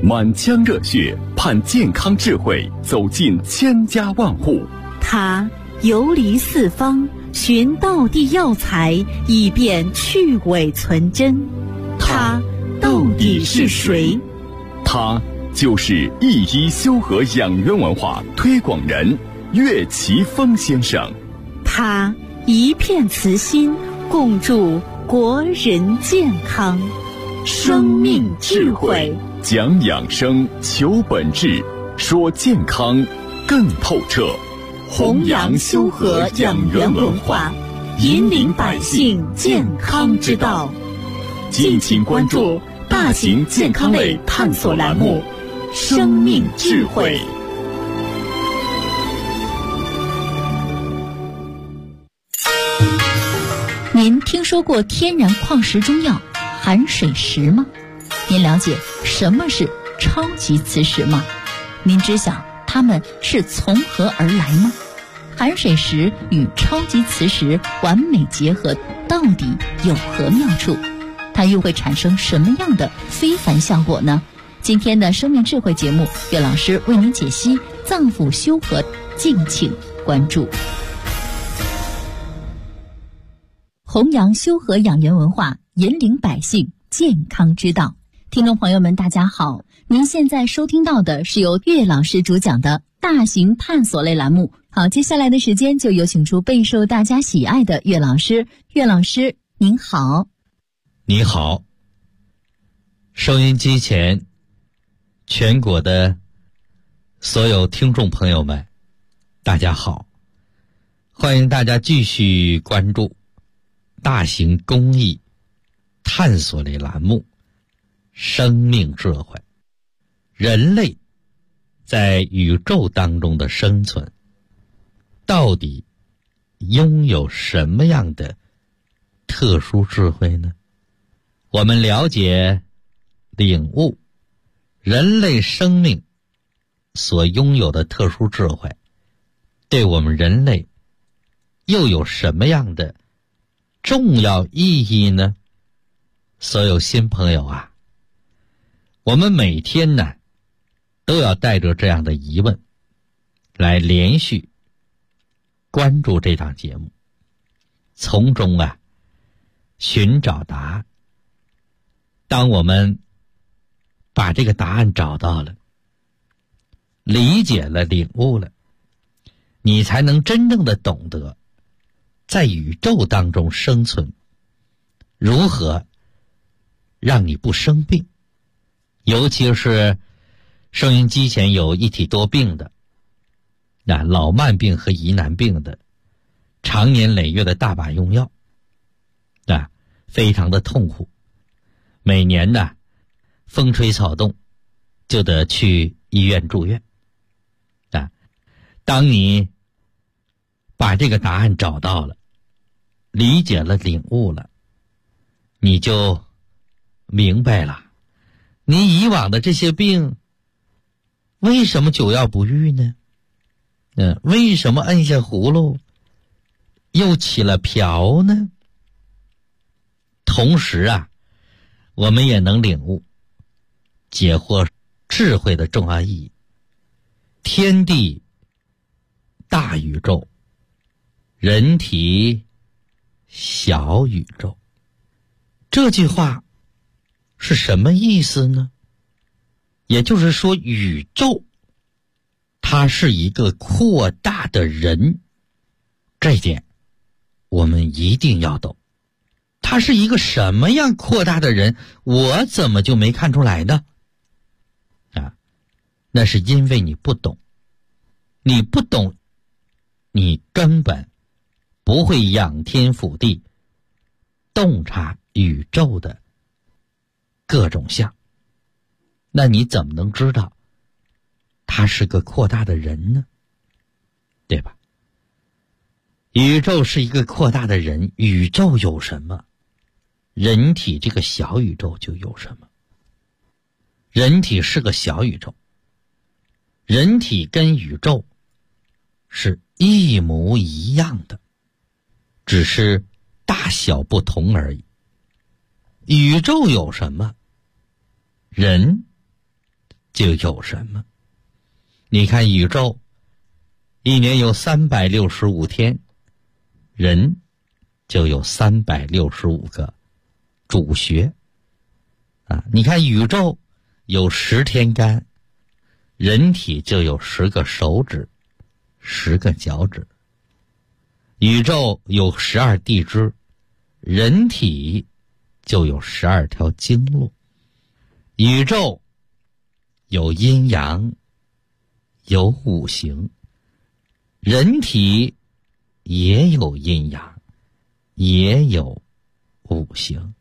满腔热血盼健康智慧走进千家万户。 他游离四方，寻道地药材，以便去伪存真。他到底是谁？ 他就是一医修和养元文化推广人岳奇峰先生。 他一片慈心，共筑国人健康。生命智慧， 讲养生，求本质，说健康更透彻。 弘扬修和养元文化，引领百姓健康之道。敬请关注大型健康类探索栏目《生命智慧》。 您听说过天然矿石中药含水石吗？您了解什么是超级磁石吗？您知晓它们是从何而来吗？含水石与超级磁石完美结合，到底有何妙处？它又会产生什么样的非凡效果呢？今天的生命智慧节目，岳老师为您解析脏腑修和，敬请关注。弘扬修和养元文化，引领百姓健康之道。听众朋友们大家好，您现在收听到的是由岳老师主讲的大型探索类栏目。好，接下来的时间就有请出备受大家喜爱的岳老师。岳老师您好。 你好，收音机前全国的所有听众朋友们大家好，欢迎大家继续关注大型公益探索类栏目生命智慧。人类在宇宙当中的生存到底拥有什么样的特殊智慧呢？我们了解领悟人类生命所拥有的特殊智慧，对我们人类又有什么样的重要意义呢？所有新朋友啊，我们每天呢都要带着这样的疑问来连续关注这档节目，从中啊寻找答案。当我们把这个答案找到了，理解了，领悟了，你才能真正的懂得在宇宙当中生存如何让你不生病。尤其是收音机前有一体多病的，老慢病和疑难病的，常年累月的大把用药，非常的痛苦。每年呢风吹草动就得去医院住院。当你把这个答案找到了，理解了，领悟了，你就明白了你以往的这些病为什么久药不愈呢？为什么摁下葫芦又起了瓢呢？同时啊，我们也能领悟解惑智慧的重要意义。天地大宇宙，人体小宇宙，这句话是什么意思呢？也就是说，宇宙它是一个扩大的人，这一点我们一定要懂。他是一个什么样扩大的人，我怎么就没看出来呢？那是因为你不懂。你不懂，你根本不会仰天俯地洞察宇宙的各种相，那你怎么能知道他是个扩大的人呢？对吧？宇宙是一个扩大的人，宇宙有什么，人体这个小宇宙就有什么。人体是个小宇宙，人体跟宇宙是一模一样的，只是大小不同而已。宇宙有什么，人就有什么。你看宇宙一年有365天，人就有365个主穴你看宇宙有10天干，人体就有10个手指，10个脚趾。宇宙有12地支，人体就有12条经络。宇宙有阴阳，有五行，人体也有阴阳，也有五行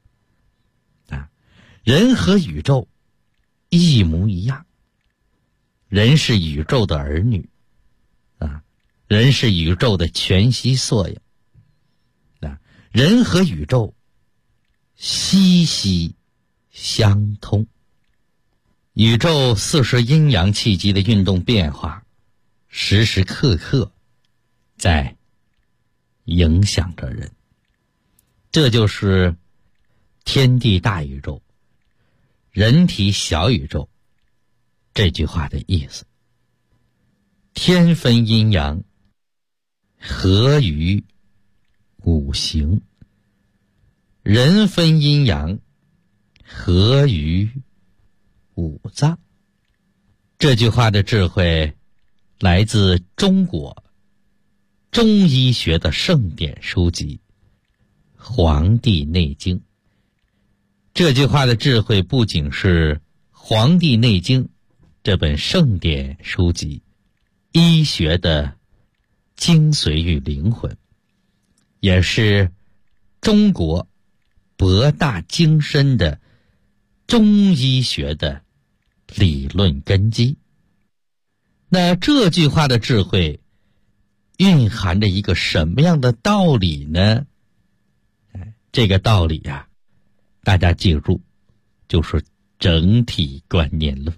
人和宇宙一模一样，人是宇宙的儿女人是宇宙的全息缩影人和宇宙息息相通。宇宙40阴阳气机的运动变化，时时刻刻在影响着人。这就是天地大宇宙，人体小宇宙这句话的意思。天分阴阳，合于五行；人分阴阳，合于五脏。这句话的智慧来自中国中医学的圣典书籍《黄帝内经》。这句话的智慧不仅是《黄帝内经》这本圣典书籍医学的精髓与灵魂，也是中国博大精深的中医学的理论根基。那这句话的智慧蕴含着一个什么样的道理呢？这个道理大家记住，就是整体观念论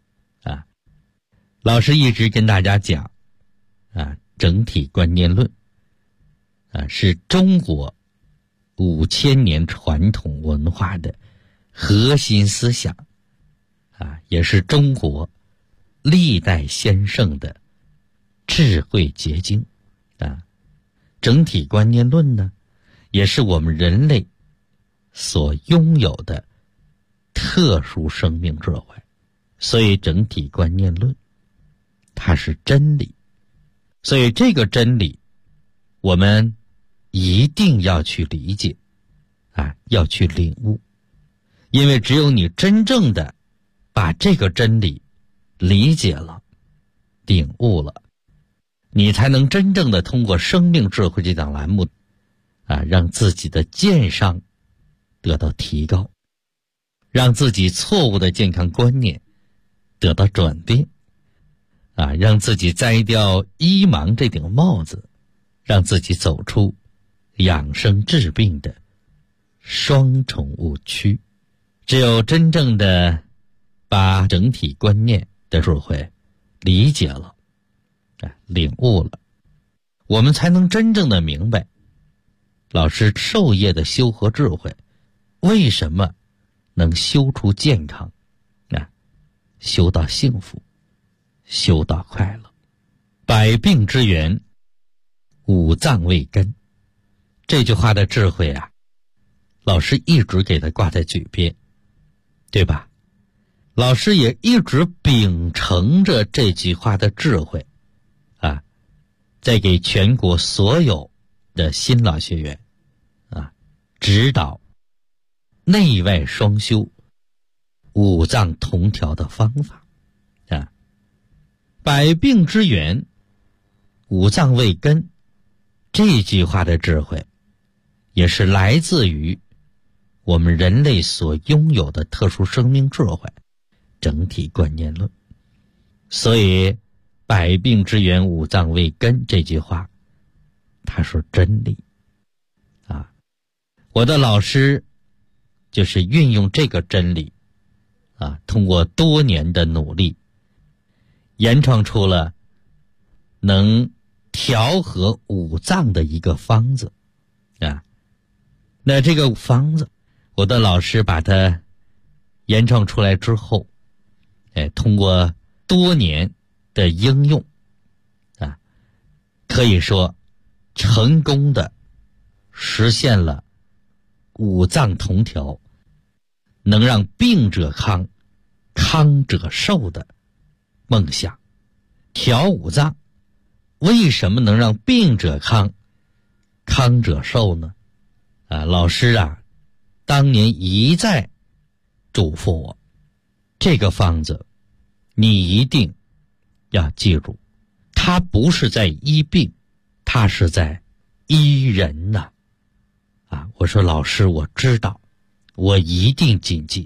老师一直跟大家讲整体观念论是中国5000年传统文化的核心思想也是中国历代先圣的智慧结晶整体观念论呢，也是我们人类所拥有的特殊生命智慧。所以整体观念论它是真理，所以这个真理我们一定要去理解要去领悟。因为只有你真正的把这个真理理解了，领悟了，你才能真正的通过生命智慧这档栏目让自己的健商得到提高，让自己错误的健康观念得到转变让自己摘掉医盲这顶帽子，让自己走出养生治病的双重误区。只有真正的把整体观念的智慧理解了领悟了，我们才能真正的明白老师授业的修和智慧为什么能修出健康修到幸福，修到快乐。百病之源，五脏为根。这句话的智慧老师一直给它挂在嘴边，对吧？老师也一直秉承着这句话的智慧在给全国所有的新老学员指导内外双修、五脏同调的方法百病之源，五脏为根。这句话的智慧也是来自于我们人类所拥有的特殊生命智慧整体观念论。所以百病之源，五脏为根这句话它是真理我的老师就是运用这个真理通过多年的努力研创出了能调和五脏的一个方子那这个方子我的老师把它研创出来之后通过多年的应用啊，可以说成功的实现了五脏同调，能让病者康，康者寿的梦想。调五脏为什么能让病者康，康者寿呢？老师当年一再嘱咐我，这个方子你一定要记住，它不是在医病，它是在医人呐。我说老师，我知道，我一定谨记。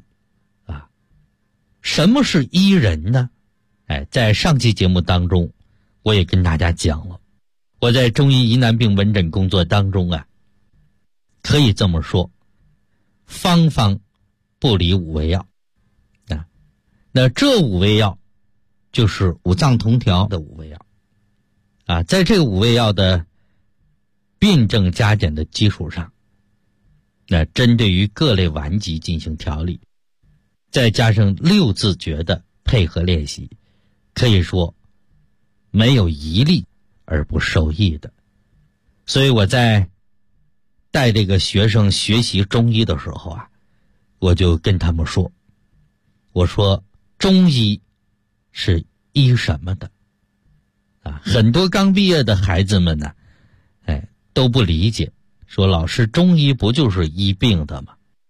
什么是医人呢？在上期节目当中，我也跟大家讲了，我在中医疑难病门诊工作当中可以这么说，方方不离五味药。那这五味药就是五脏同调的五味药。在这五味药的辨证加减的基础上，那针对于各类顽疾进行调理，再加上六字诀的配合练习，可以说没有一例而不受益的。所以我在带这个学生学习中医的时候我就跟他们说，我说中医是医什么的？很多刚毕业的孩子们都不理解，说老师，中医不就是医病的吗？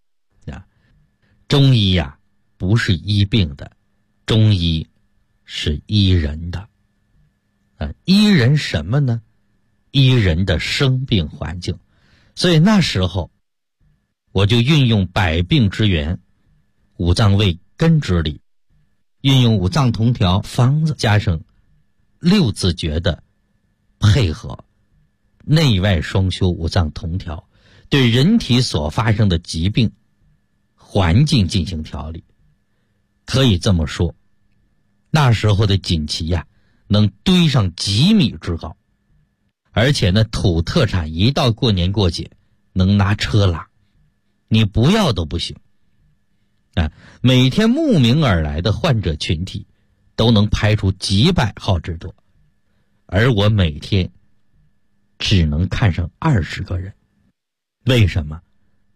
中医不是医病的，中医是医人的。医人什么呢？医人的生病环境。所以那时候我就运用百病之源，五脏为根之理，运用五脏同调方子，加上六字诀的配合，内外双修，五脏同调，对人体所发生的疾病环境进行调理。可以这么说，那时候的锦旗能堆上几米之高，而且呢，土特产一到过年过节能拿车拉，你不要都不行。每天慕名而来的患者群体都能排出几百号之多，而我每天只能看上20个人。为什么？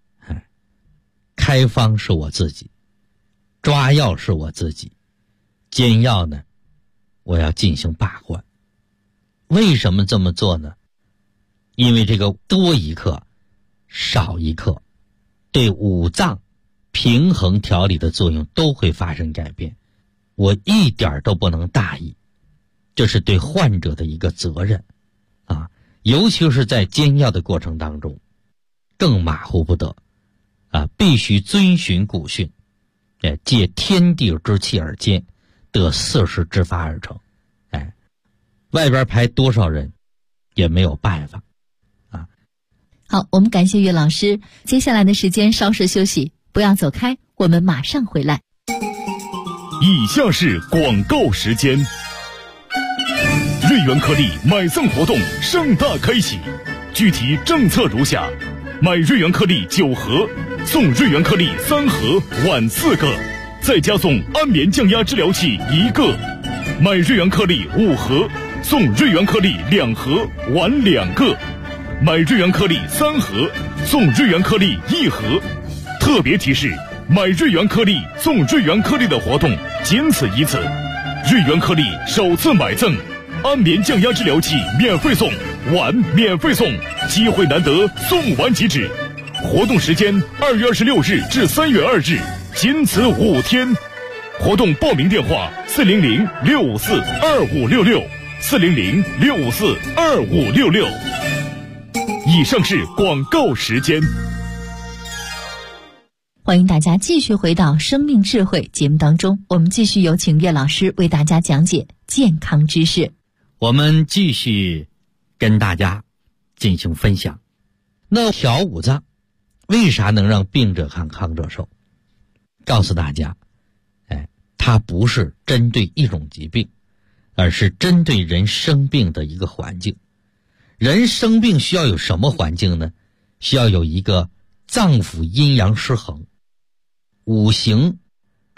开方是我自己，抓药是我自己，煎药呢，我要进行把关。为什么这么做呢？因为这个多一克少一克对五脏平衡调理的作用都会发生改变，我一点都不能大意，这是对患者的一个责任尤其是在煎药的过程当中更马虎不得必须遵循古训，借天地之气而煎，得四时之法而成。外边排多少人也没有办法好，我们感谢岳老师。接下来的时间稍事休息，不要走开，我们马上回来。 以下是广告时间。瑞元颗粒买赠活动盛大开启，具体政策如下：买瑞元颗粒9盒，送瑞元颗粒3盒，碗4个，再加送安眠降压治疗器1个；买瑞元颗粒5盒，送瑞元颗粒2盒，碗2个；买瑞元颗粒3盒，送瑞元颗粒1盒。特别提示：买瑞元颗粒送瑞元颗粒的活动仅此一次，瑞元颗粒首次买赠，安眠降压治疗器免费送，碗免费送，机会难得，送完即止。活动时间2月26日至3月2日，仅此5天。活动报名电话400-654-2566，400-654-2566。以上是广告时间。 欢迎大家继续回到生命智慧节目当中，我们继续有请岳老师为大家讲解健康知识。 我们继续跟大家进行分享。那调五脏为啥能让病者康，康者寿？告诉大家，它不是针对一种疾病，而是针对人生病的一个环境。人生病需要有什么环境呢？需要有一个脏腑阴阳失衡，五行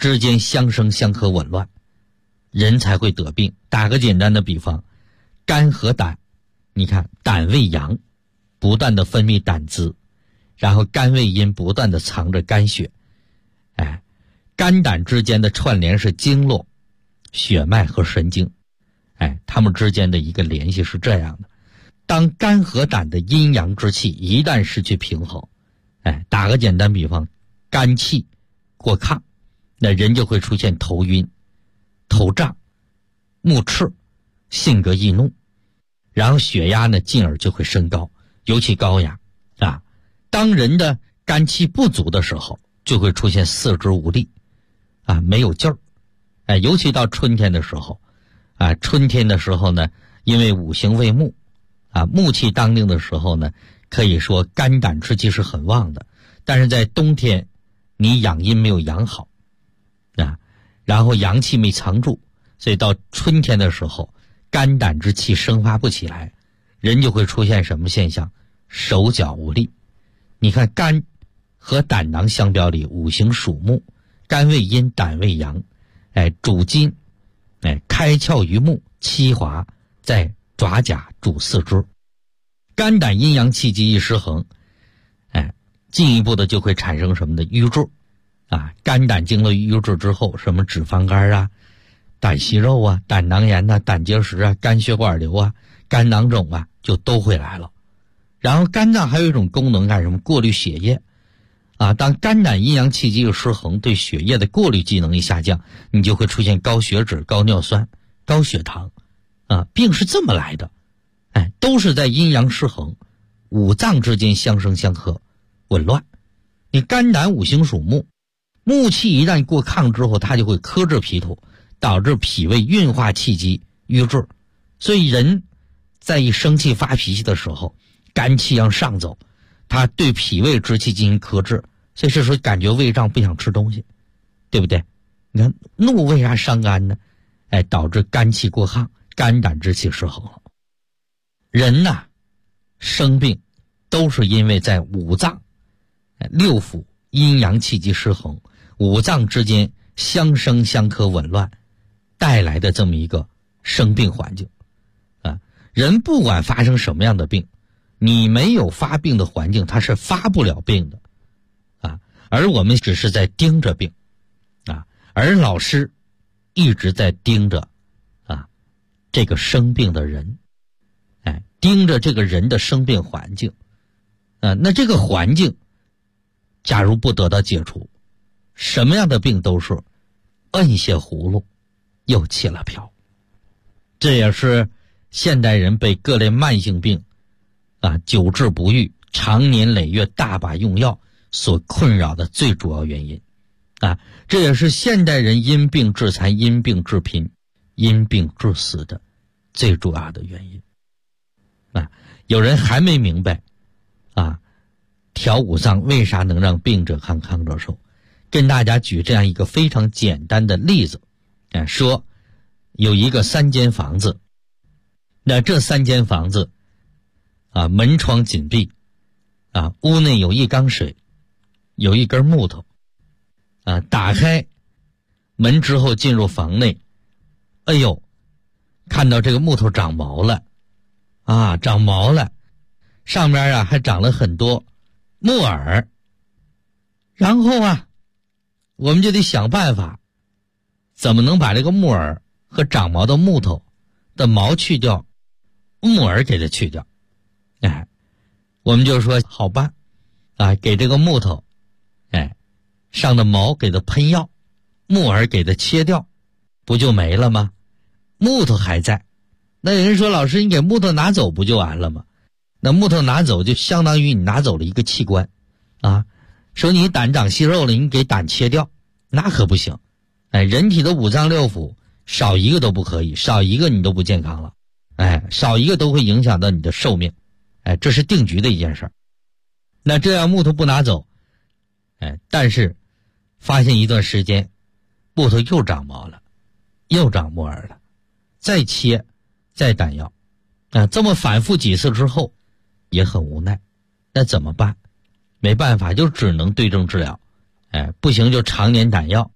之间相生相克紊乱，人才会得病。打个简单的比方，肝和胆，你看胆为阳，不断的分泌胆汁，然后肝为阴，不断的藏着肝血。肝胆之间的串联是经络、血脉和神经，它们之间的一个联系是这样的。当肝和胆的阴阳之气一旦失去平衡，打个简单比方，肝气过亢，那人就会出现头晕、头胀、目赤、性格易怒，然后血压呢进而就会升高，尤其高压啊。当人的肝气不足的时候，就会出现四肢无力啊，没有劲儿。尤其到春天的时候啊，春天的时候呢，因为五行为木啊，木气当令的时候呢，可以说肝胆之气是很旺的。但是在冬天，你养阴没有养好啊，然后阳气没藏住，所以到春天的时候，肝胆之气生发不起来，人就会出现什么现象？手脚无力。你看肝和胆囊相表里，五行属木，肝为阴，胆为阳，主筋，开窍于目，七华在爪甲，主四肢。肝胆阴阳气机一失衡，进一步的就会产生什么的瘀滞啊。肝胆经了瘀滞之后，什么脂肪肝啊、胆息肉啊、胆囊炎啊、胆结石啊、肝血管瘤啊、肝囊肿啊，就都会来了。然后肝脏还有一种功能干什么？过滤血液啊。当肝胆阴阳气机失衡，对血液的过滤机能一下降，你就会出现高血脂、高尿酸、高血糖啊。病是这么来的，都是在阴阳失衡，五脏之间相生相克，紊乱。你肝胆五行属木，木气一旦过亢之后，它就会克制脾土，导致脾胃运化气机瘀滞。所以人在一生气发脾气的时候，肝气要上走，它对脾胃之气进行克制，所以这时候感觉胃胀，不想吃东西，对不对？你看怒为啥伤肝呢？导致肝气过亢，肝胆之气失衡了。人呐，生病都是因为在五脏、六腑阴阳气机失衡，五脏之间相生相克紊乱带来的这么一个生病环境啊。人不管发生什么样的病，你没有发病的环境，它是发不了病的啊。而我们只是在盯着病啊，而老师一直在盯着啊这个生病的人，盯着这个人的生病环境那这个环境假如不得到解除，什么样的病都是摁下葫芦又起了瓢。这也是现代人被各类慢性病久治不愈，长年累月大把用药所困扰的最主要原因这也是现代人因病致残、因病致贫、因病致死的最主要的原因有人还没明白调五脏为啥能让病者康，康者寿。跟大家举这样一个非常简单的例子说有一个3间房子，那这3间房子门窗紧闭屋内有一缸水，有一根木头打开门之后进入房内，哎呦，看到这个木头长毛了长毛了，上面还长了很多木耳。然后我们就得想办法，怎么能把这个木耳和长毛的木头的毛去掉，木耳给它去掉。我们就说好办给这个木头上的毛给它喷药，木耳给它切掉，不就没了吗？木头还在。那有人说，老师你给木头拿走不就完了吗？那木头拿走就相当于你拿走了一个器官说你胆长息肉了，你给胆切掉，那可不行。人体的五脏六腑少一个都不可以，少一个你都不健康了，少一个都会影响到你的寿命，这是定局的一件事。那这样木头不拿走，但是发现一段时间木头又长毛了，又长木耳了，再切再胆药这么反复几次之后也很无奈，那怎么办？没办法，就只能对症治疗不行就常年胆药，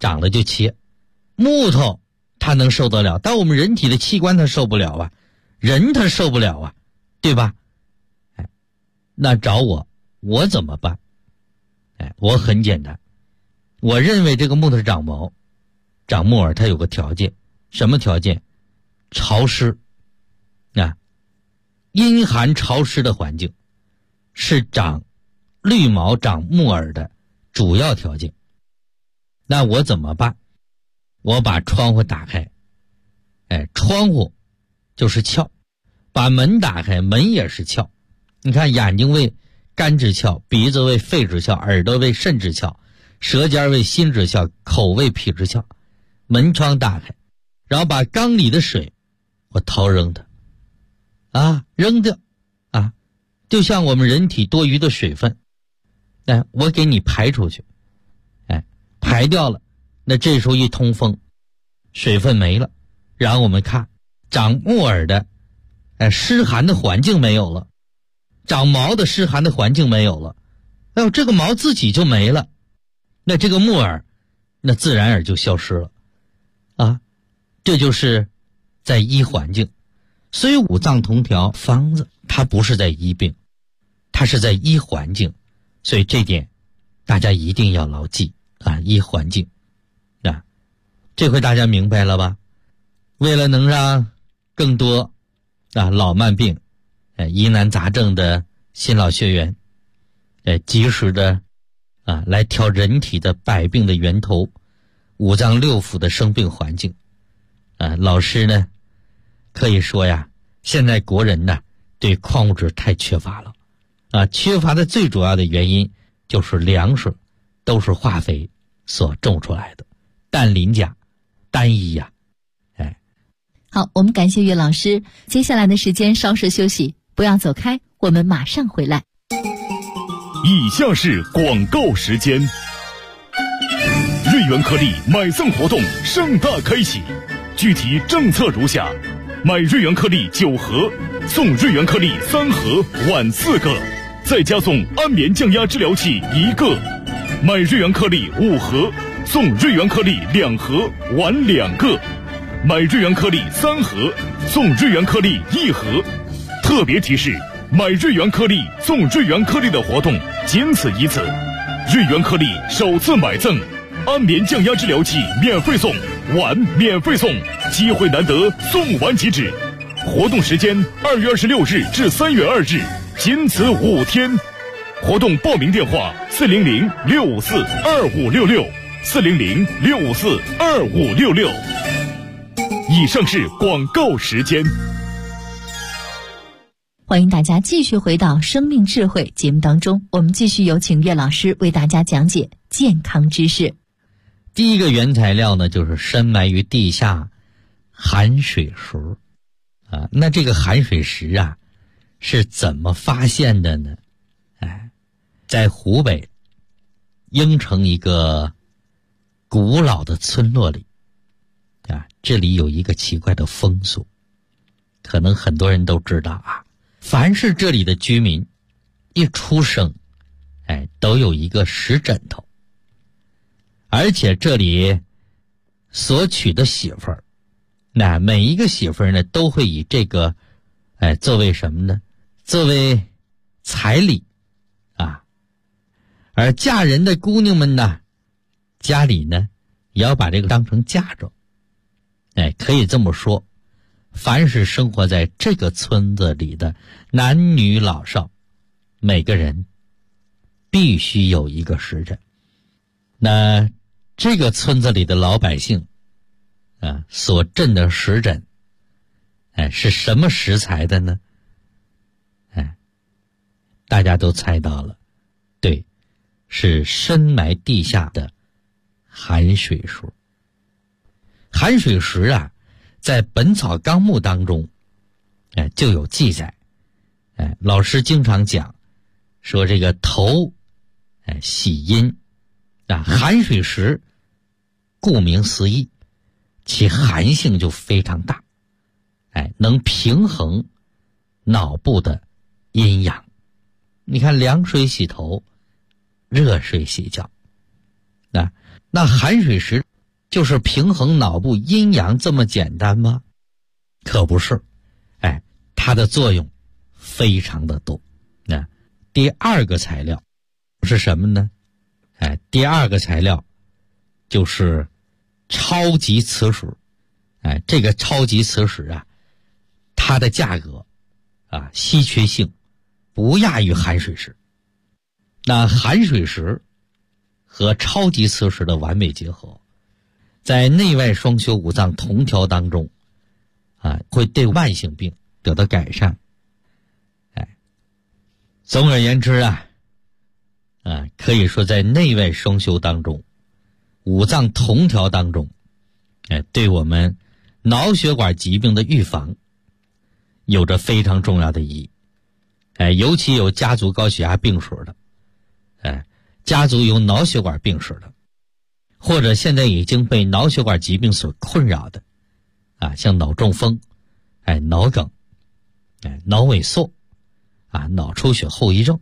长了就切。木头它能受得了，但我们人体的器官它受不了啊，人它受不了啊，对吧？那找我怎么办？我很简单，我认为这个木头长毛、长木耳，它有个条件，什么条件？潮湿啊，阴寒潮湿的环境是长绿毛、长木耳的主要条件。那我怎么办？我把窗户打开，窗户就是窍，把门打开，门也是窍。你看，眼睛为肝之窍，鼻子为肺之窍，耳朵为肾之窍，舌尖为心之窍，口为脾之窍。门窗打开，然后把缸里的水我掏扔它，扔掉，就像我们人体多余的水分，我给你排出去，排掉了，那这时候一通风，水分没了，然后我们看长木耳的，湿寒的环境没有了，长毛的湿寒的环境没有了，这个毛自己就没了，那这个木耳那自然而就消失了这就是在医环境。所以五脏同调方子它不是在医病，它是在医环境，所以这点大家一定要牢记医环境这回大家明白了吧？为了能让更多老慢病疑难杂症的新老学员及时的来调人体的百病的源头，五脏六腑的生病环境老师呢可以说呀，现在国人呢对矿物质太缺乏了缺乏的最主要的原因就是粮食都是化肥所种出来的，氮磷钾单一好，我们感谢岳老师。接下来的时间稍事休息，不要走开，我们马上回来。 以下是广告时间。瑞元颗粒买赠活动盛大开启，具体政策如下：买瑞元颗粒9盒，送瑞元颗粒3盒，碗4个，再加送安眠降压治疗器1个；买瑞元颗粒5盒，送瑞元颗粒2盒，碗2个；买瑞元颗粒3盒，送瑞元颗粒1盒。特别提示：买瑞元颗粒送瑞元颗粒的活动仅此一次，瑞元颗粒首次买赠，安眠降压治疗器免费送，碗免费送，机会难得，送完即止。活动时间2月26日至3月2日，仅此5天。活动报名电话400-654-2566，400-654-2566。以上是广告时间。 欢迎大家继续回到生命智慧节目当中，我们继续有请岳老师为大家讲解健康知识。 第一个原材料呢，就是深埋于地下寒水石那这个寒水石是怎么发现的呢？在湖北应城一个古老的村落里这里有一个奇怪的风俗，可能很多人都知道凡是这里的居民一出生都有一个石枕头，而且这里所娶的媳妇儿每一个媳妇儿呢都会以这个作为什么呢？作为彩礼而嫁人的姑娘们呢，家里呢也要把这个当成嫁妆可以这么说，凡是生活在这个村子里的男女老少，每个人必须有一个石枕。那这个村子里的老百姓所镇的石枕是什么石材的呢？大家都猜到了，对，是深埋地下的寒水石。寒水石在《本草纲目》当中就有记载老师经常讲说这个头喜阴寒水石顾名思义，其寒性就非常大能平衡脑部的阴阳。你看，凉水洗头，热水洗脚那寒水石就是平衡脑部阴阳这么简单吗？可不是，它的作用非常的多。那第二个材料是什么呢？第二个材料就是超级磁石。这个超级磁石啊，它的价格稀缺性不亚于含水石。那含水石和超级磁石的完美结合，在内外双修五脏同调当中会对慢性病得到改善。总而言之可以说在内外双修当中，五脏同调当中，对我们脑血管疾病的预防有着非常重要的意义。尤其有家族高血压病史的，家族有脑血管病史的，或者现在已经被脑血管疾病所困扰的，像脑中风，脑梗，脑萎缩，脑出血后遗症，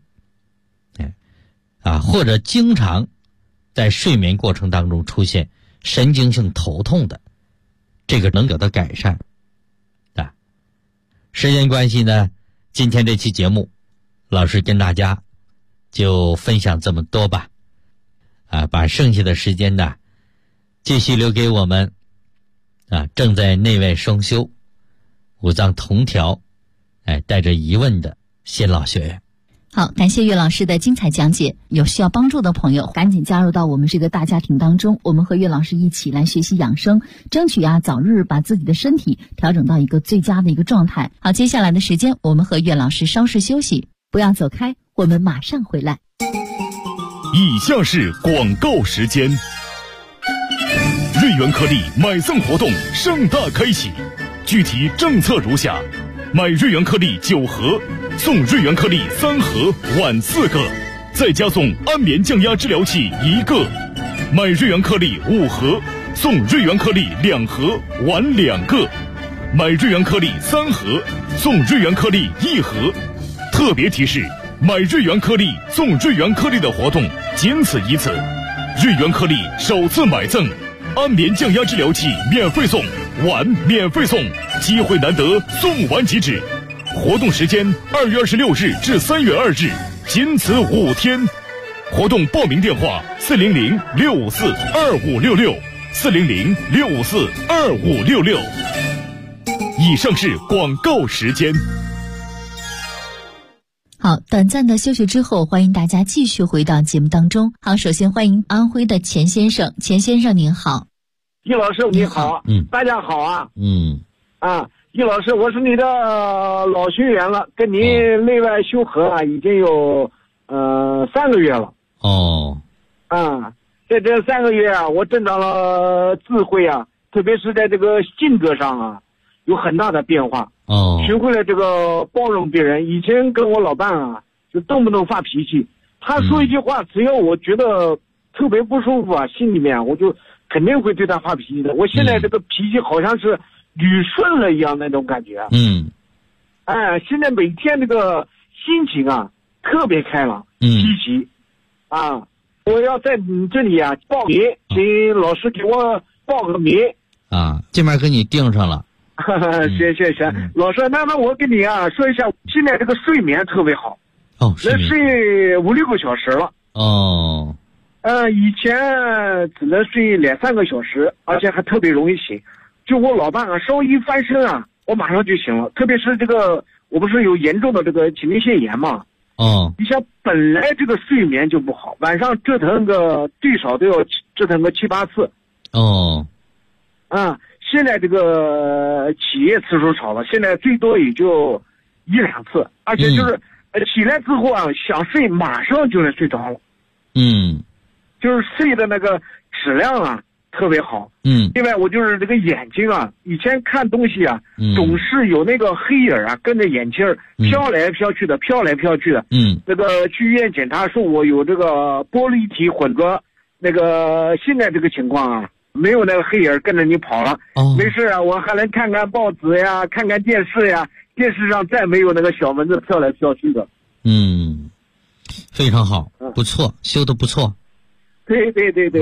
或者经常在睡眠过程当中出现神经性头痛的，这个能得到改善。时间关系呢，今天这期节目老师跟大家就分享这么多吧。把剩下的时间呢继续留给我们正在内外双修五脏同调带着疑问的新老学员。 好，感谢岳老师的精彩讲解。有需要帮助的朋友赶紧加入到我们这个大家庭当中，我们和岳老师一起来学习养生，争取早日把自己的身体调整到一个最佳的一个状态。好，接下来的时间我们和岳老师稍事休息，不要走开，我们马上回来。 以下是广告时间。瑞元颗粒买赠活动盛大开启，具体政策如下：买瑞元颗粒9盒送瑞元颗粒3盒碗4个，再加送安眠降压治疗器1个；买瑞元颗粒5盒送瑞元颗粒2盒碗2个；买瑞元颗粒3盒送瑞元颗粒1盒。特别提示：买瑞元颗粒送瑞元颗粒的活动仅此一次，瑞元颗粒首次买赠，安眠降压治疗器免费送，碗免费送，机会难得，送完即止。活动时间2月26日至3月2日，仅此5天。活动报名电话400-654-2566，400-654-2566。以上是广告时间。 好，短暂的休息之后，欢迎大家继续回到节目当中。好，首先欢迎安徽的钱先生。钱先生您好。 易老师你好。大家好啊。易老师，我是你的老学员了，跟您内外修合已经有3个月了。在这3个月我增长了智慧特别是在这个性格上有很大的变化。学会了这个包容别人。以前跟我老伴就动不动发脾气，他说一句话，只要我觉得特别不舒服心里面我就肯定会对他发脾气的。我现在这个脾气好像是捋顺了一样那种感觉。现在每天这个心情特别开朗，积极我要在你这里报名，请老师给我报个名这边给你定上了。 行，老师，那我跟你说一下，现在这个睡眠特别好，能睡5-6个小时了。以前只能睡2-3个小时，而且还特别容易醒。就我老伴稍微一翻身我马上就醒了。特别是这个，我不是有严重的这个前列腺炎嘛？你像本来这个睡眠就不好，晚上折腾个最少都要折腾个7-8次。现在这个起夜次数少了，现在最多也就1-2次，而且就是起来之后想睡马上就能睡着了。就是睡的那个质量特别好。另外我就是这个眼睛以前看东西总是有那个黑影跟着眼睛飘来飘去的。那个去医院检查说我有这个玻璃体混浊，那个现在这个情况没有那个黑影跟着你跑了。没事我还能看看报纸看看电视电视上再没有那个小蚊子飘来飘去的。 非常好，不错，修得不错。 对。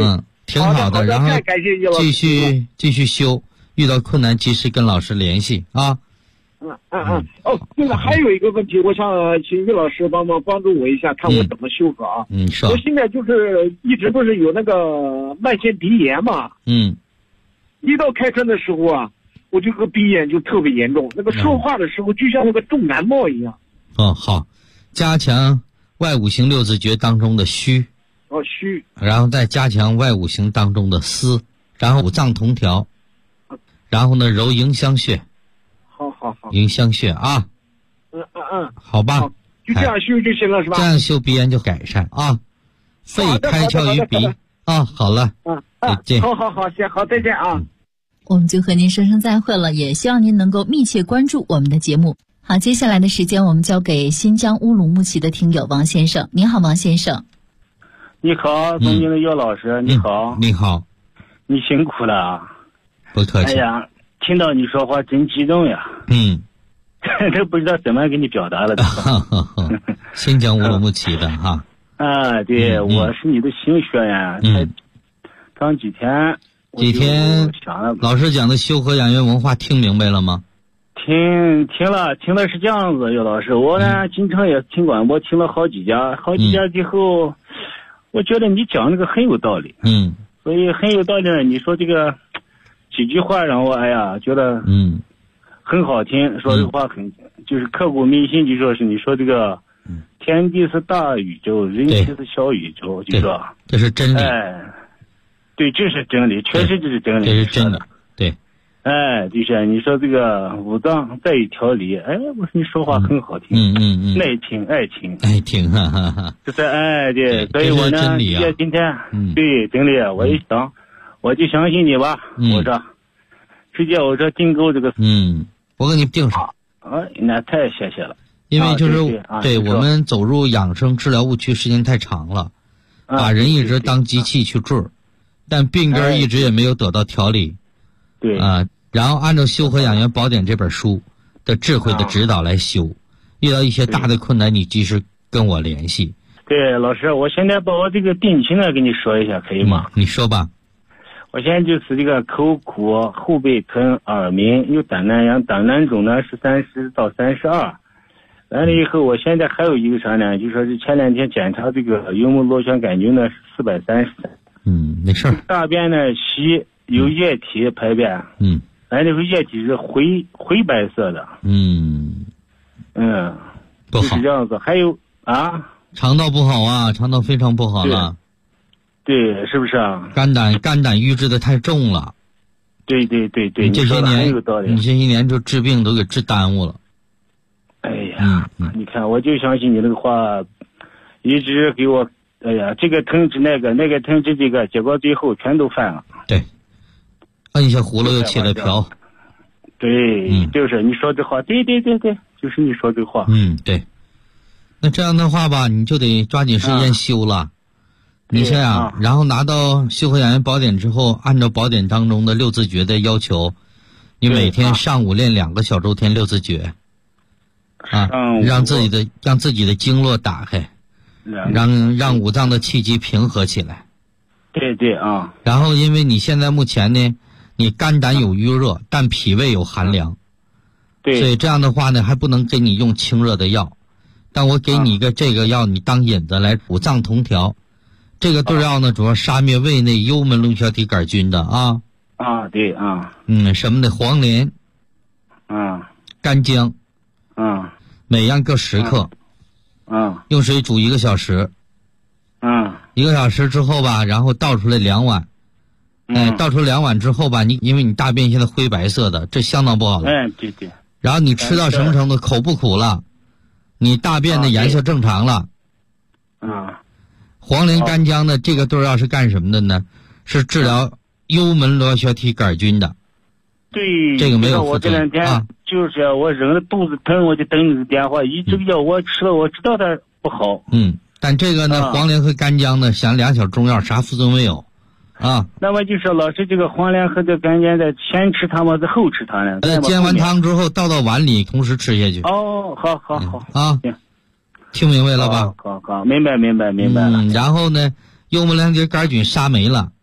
挺好的。然后感谢于老师，继续修，遇到困难及时跟老师联系啊。 哦，对了，还有一个问题，我想请于老师帮助我一下，看我怎么修复啊。 说。 我现在就是一直不是有那个慢性鼻炎嘛。一到开春的时候啊，我这个鼻炎就特别严重，那个说话的时候就像那个重感冒一样。 好，加强外五行六字诀当中的虚。 虚。 然后再加强外五行当中的思，然后五脏同调，然后呢揉迎香穴。 好， 迎香穴啊。好吧。 就这样修就行了是吧？ 这样修鼻炎就改善啊。肺开窍于鼻啊。好了。再见。 好，行，好，再见啊。 我们就和您说声再会了，也希望您能够密切关注我们的节目。好，接下来的时间我们交给新疆乌鲁木齐的听友王先生。你好，王先生。 你好，尊敬的姚老师，你好。 你好。 你辛苦了啊。 不客气。 哎呀，听到你说话真激动呀。都不知道怎么给你表达了。 新疆乌鲁木齐的哈。 对，我是你的新学员，才刚几天。 老师讲的修和养元文化听明白了吗？ 听了是这样子，姚老师，我呢经常也听广播，听了好几家之后，我觉得你讲这个很有道理。所以很有道理呢。你说这个几句话让我觉得很好听，说这话就是刻骨铭心，就说是你说这个天地是大宇宙，人体是小宇宙，就说这是真理。 对，这是真理，确实这是真理， 这是真的。对。 就是你说这个五脏在于调理，我说你说话很好听。爱听， 哈哈哈。 就是对，所以我呢也今天对真理，我一想，我就相信你吧。我说直接订购这个。 我给你订上。 那太谢谢了。 因为就是对我们走入养生治疗误区时间太长了，把人一直当机器去治，但病根一直也没有得到调理。 对然后按照《修和养元宝典》这本书的智慧的指导来修，遇到一些大的困难，你及时跟我联系。 对，老师，我现在把我这个病情呢跟你说一下，可以吗？ 你说吧。 我现在就是这个口苦、后背疼、耳鸣，有胆囊炎，胆囊肿呢是30到32。完了以后，我现在还有一个啥呢？就说是前2天检查这个幽门螺旋杆菌呢是433。 没事。 大便呢稀，有液体排便。那时候液体是灰白色的。 不好。 就是这样子。还有肠道不好啊，肠道非常不好了。 对，是不是啊？ 肝胆郁滞的太重了。 对， 你这些年有道理。 你这些年就治病都给治耽误了。 你看，我就相信你那个话，一直给我，这个疼治那个疼治这个，结果最后全都犯了。 对，按一下葫芦又起了瓢。 对，就是你说这话，对，就是你说这话。 对。那这样的话吧，你就得抓紧时间修了。你这样，然后拿到《修和养元宝典》之后，按照宝典当中的六字诀的要求，你每天上午练2个小周天六字诀。让自己的经络打开，让五脏的气机平和起来。 对。 然后，因为你现在目前呢，你肝胆有郁热，但脾胃有寒凉。 对。 所以这样的话呢，还不能给你用清热的药，但我给你一个这个药，你当引子来五脏同调。这个对药呢，主要杀灭胃内幽门螺旋体杆菌的啊。 对。 什么的黄连。干姜。每样各10克。用水煮1个小时。1个小时之后吧，然后倒出来2碗。倒出2碗之后吧，因为你大便现在灰白色的，这相当不好了。 对。 然后你吃到什么程度？口不苦了，你大便的颜色正常了。黄连干姜的这个对药是干什么的呢？是治疗幽门螺旋体杆菌的。 对， 这个没有我这2天就是我忍着肚子疼，我就等你的电话。这个药我吃了，我知道它不好。 但这个呢，黄连和干姜呢，像2小中药，啥副作用没有。 那么就是老师，这个黄连和这干姜在先吃它吗？在后吃它呢？ 煎完汤之后倒到碗里，同时吃下去。 好。 听明白了吧？ 好，明白。 然后呢，幽门螺旋杆菌杀没了。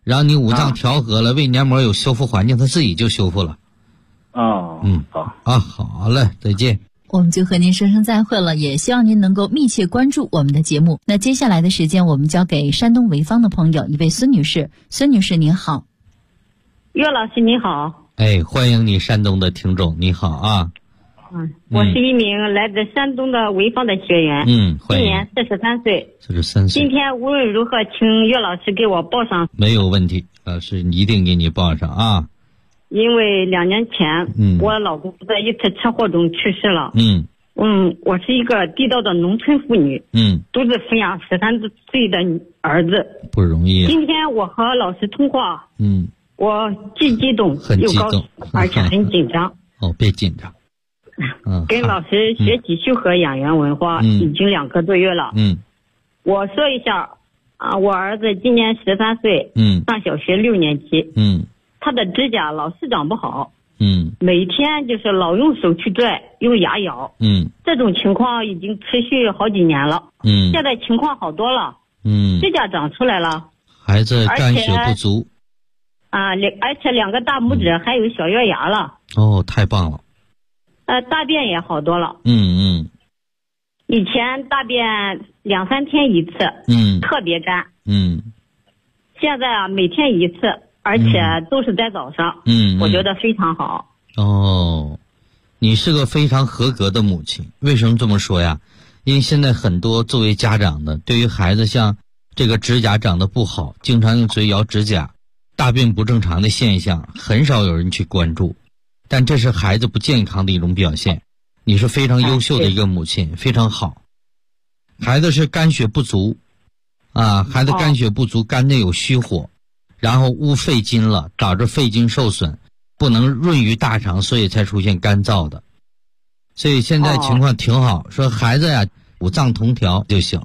然后你五脏调和了，胃黏膜有修复环境，它自己就修复了。 哦，好啊，好嘞，再见。 我们就和您说声再会了，也希望您能够密切关注我们的节目。那接下来的时间，我们交给山东潍坊的朋友一位孙女士。孙女士您好。 岳老师你好。 哎，欢迎你山东的听众，你好啊。 我是一名来自山东的潍坊的学员。今年43岁。 43岁。 今天无论如何，请岳老师给我报上。 没有问题，老师一定给你报上啊。 因为2年前，我老公在一次车祸中去世了。我是一个地道的农村妇女。独自抚养13岁的儿子， 不容易。 今天我和老师通话。我既激动又高兴，而且很紧张。 别紧张。 跟老师学习修和养元文化已经2个多月了。我说一下我儿子今年13岁，上小学6年级。他的指甲老是长不好。每天就是老用手去拽，用牙咬。这种情况已经持续好几年了。现在情况好多了。指甲长出来了。 孩子肝血不足。 而且2个大拇指还有小月牙了。 太棒了。 大便也好多了。以前大便2、3天一次。特别干。现在每天1次，而且都是在早上。我觉得非常好。 你是个非常合格的母亲。为什么这么说呀？因为现在很多作为家长的，对于孩子像这个指甲长得不好，经常用嘴咬指甲，大便不正常的现象，很少有人去关注。但这是孩子不健康的一种表现。你是非常优秀的一个母亲，非常好。孩子是肝血不足孩子肝血不足，肝内有虚火，然后误肺经了，导致肺经受损，不能润于大肠，所以才出现干燥的。所以现在情况挺好，说孩子呀五脏同调就行。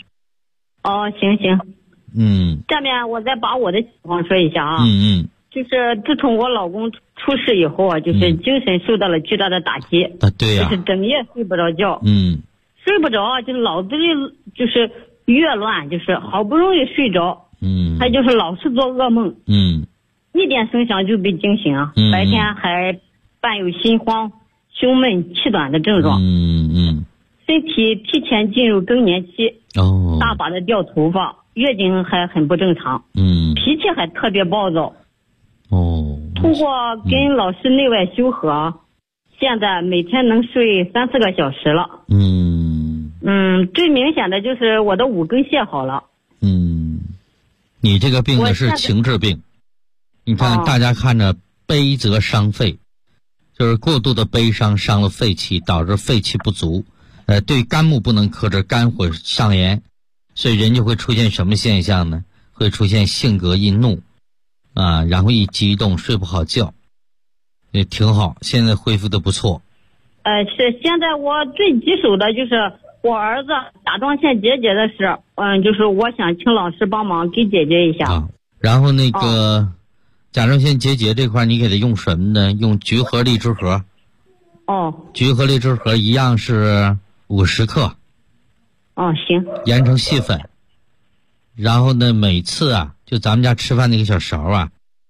行。下面我再把我的情况说一下啊。就是自从我老公出事以后就是精神受到了巨大的打击。 对呀。 就是整夜睡不着觉。睡不着，就是脑子里就是越乱，就是好不容易睡着。他就是老是做噩梦。一点声响就被惊醒。白天还伴有心慌、胸闷、气短的症状。身体提前进入更年期。大把的掉头发，月经还很不正常。脾气还特别暴躁。通过跟老师内外修和，现在每天能睡3、4个小时了。最明显的就是我的5根线好了。 你这个病呢是情志病。你看大家看着悲则伤肺，就是过度的悲伤伤了肺气，导致肺气不足。对肝木不能克制，肝火上炎，所以人就会出现什么现象呢？会出现性格易怒然后一激动睡不好觉。也挺好，现在恢复的不错。 是现在我最棘手的就是我儿子甲状腺结节的事。就是我想请老师帮忙给解决一下。 然后那个甲状腺结节这块你给他用什么呢？用菊核荔枝核。菊核荔枝核一样是50克。 行。 研成细粉。然后呢每次就咱们家吃饭那个小勺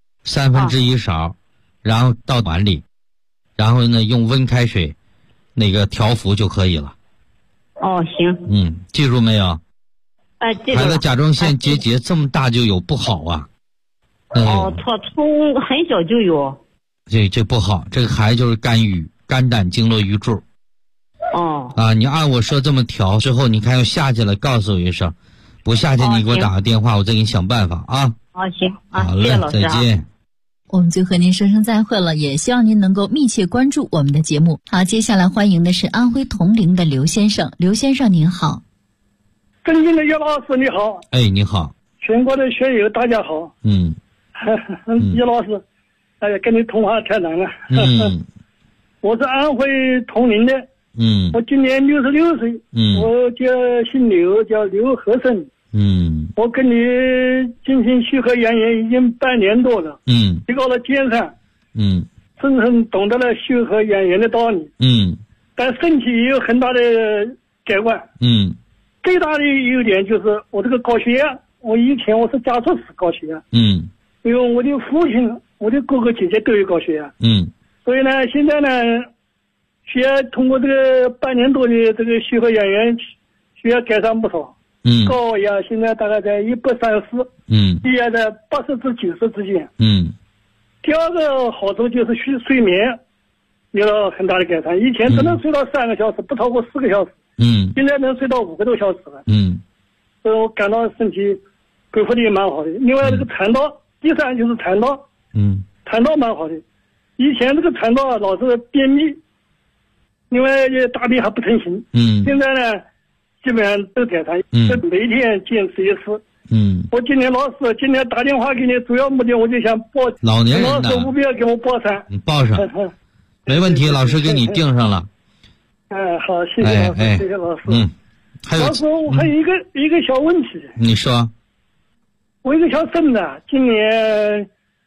1/3勺，然后倒碗里，然后呢用温开水那个调服就可以了。 行。 记住没有？ 记住了。 孩子甲状腺结节这么大就有，不好啊。 他从很小就有。 这不好，这个孩子就是肝郁，肝胆经络瘀滞。你按我说这么调之后，你看要下去了告诉我一声，不下去你给我打个电话，我再给你想办法啊。 行。 好嘞， 谢谢老师。 再见。 我们就和您说声再会了，也希望您能够密切关注我们的节目。好，接下来欢迎的是安徽铜陵的刘先生。刘先生您好。 尊敬的岳老师你好。 你好。 全国的学友大家好。岳老师，跟你通话太难了。我是安徽铜陵的。我今年66岁。我姓刘，叫刘和生。我跟你进行修和养颜已经半年多了。提高了肩上。深深懂得了修和养颜的道理。但身体也有很大的改观。最大的优点就是我这个高血压，我以前我是家族史高血压。 因为我的父亲、我的哥哥姐姐都有高血压。所以呢，现在呢，血压通过这个半年多的这个血和养元，血压改善不少。高压现在大概在134，低压在80至90之间。第二个好处就是睡眠有了很大的改善，以前只能睡到3个小时，不超过4个小时。现在能睡到5个多小时了。所以我感到身体恢复的也蛮好的。另外这个肠道，第三就是肠道。肠道蛮好的。以前这个肠道老是便秘，另外大便还不成形。现在呢，基本上都改善。每天坚持一次。我今天打电话给你，主要目的我就想报老年人的， 老师务必要给我报上。 你报上，没问题，老师给你定上了。 好，谢谢老师，谢谢老师。 还有老师，我还有一个小问题。 你说。 我一个小孙子，今年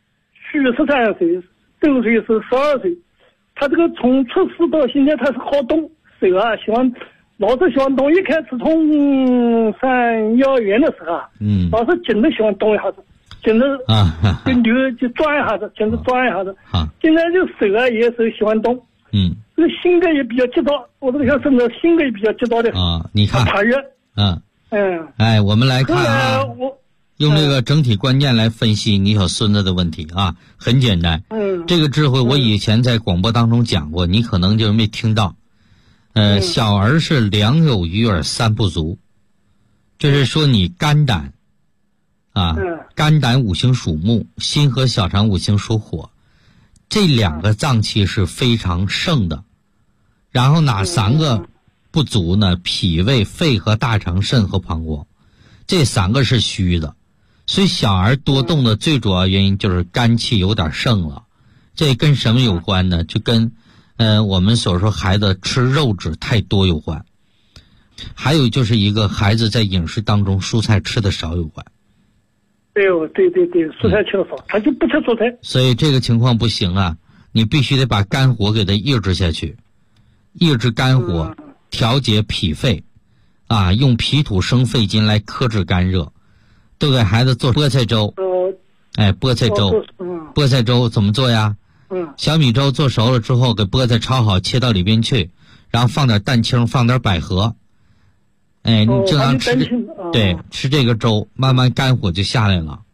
13岁，周岁是12岁。他这个从出世到现在，他是好动，手老是喜欢动。一开始从上幼儿园的时候，老是紧着喜欢动一下子，紧着就转一下子，紧着转一下子。现在就手也是喜欢动。这个性格也比较急躁，我这个小孙子性格也比较急躁的。 你看。 怕热。 我们来看啊。用这个整体观念来分析你小孙子的问题啊，很简单。这个智慧我以前在广播当中讲过，你可能就没听到。小儿是两有余而三不足，这是说你肝胆啊，肝胆五行属木，心和小肠五行属火，这2个脏器是非常盛的。然后哪3个不足呢？脾胃、肺和大肠、肾和膀胱，这3个是虚的。所以小儿多动的最主要原因就是肝气有点盛了。这跟什么有关呢？就跟我们所说孩子吃肉质太多有关，还有就是一个孩子在饮食当中蔬菜吃的少有关。 对，蔬菜吃的少，他就不吃蔬菜。 所以这个情况不行啊，你必须得把肝火给他抑制下去，抑制肝火，调节脾肺啊，用脾土生肺金来克制肝热。都给孩子做菠菜粥。菠菜粥。菠菜粥怎么做呀？小米粥做熟了之后，给菠菜焯好，切到里边去，然后放点蛋清，放点百合。你正常吃吃这个粥，慢慢肝火就下来了。